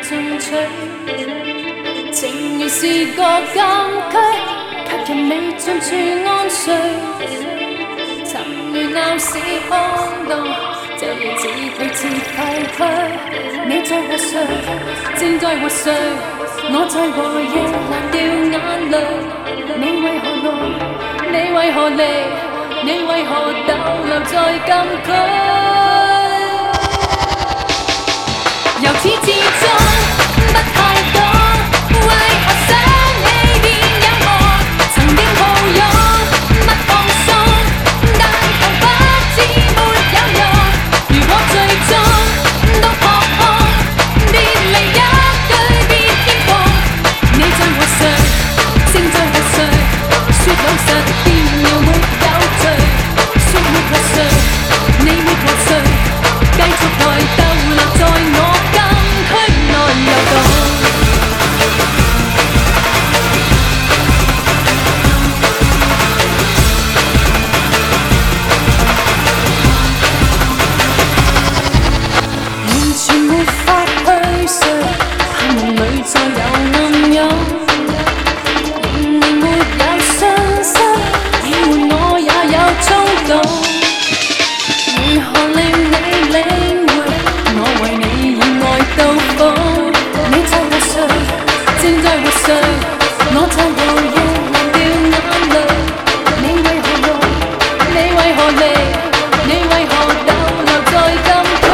進取，情如是個禁區，卻任你進處安睡。曾如鬧市看到，這夜只退至廢墟。你在和誰？正在和誰？我在和夜流掉眼淚。你為何來？你為何離？你為何逗留在禁區？由始至終不太懂，為何想你便有我？曾經抱擁不放鬆，但求不知沒有用。如果最終都撲空，別離一句別牽碰。你在和誰？正在和誰？說老實變了沒有罪。說沒和誰？你沒和誰？繼續來逗留在我禁區內遊蕩。完全沒法去睡，怕夢裏再有暗湧。仍然沒有信心，以換我也有衝動。如何令你領會我為你以愛到瘋？你在和誰？正在和誰？我在和夜流掉眼淚。你為何來？你為何離？你為何逗留在禁區？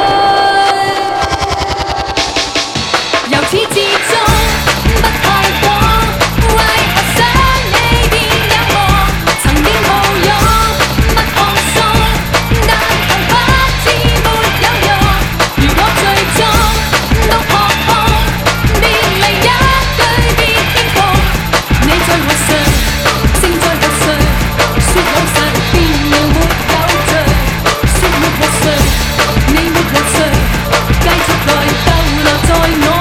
由始至終不太懂，為何想你便有我？曾經抱擁不放鬆，但求不知沒有用。如果最終都撲空，別離一句別牽碰。你在和誰？正在和誰？說老實變了沒有罪。說沒和誰？你沒和誰？繼續來逗留在我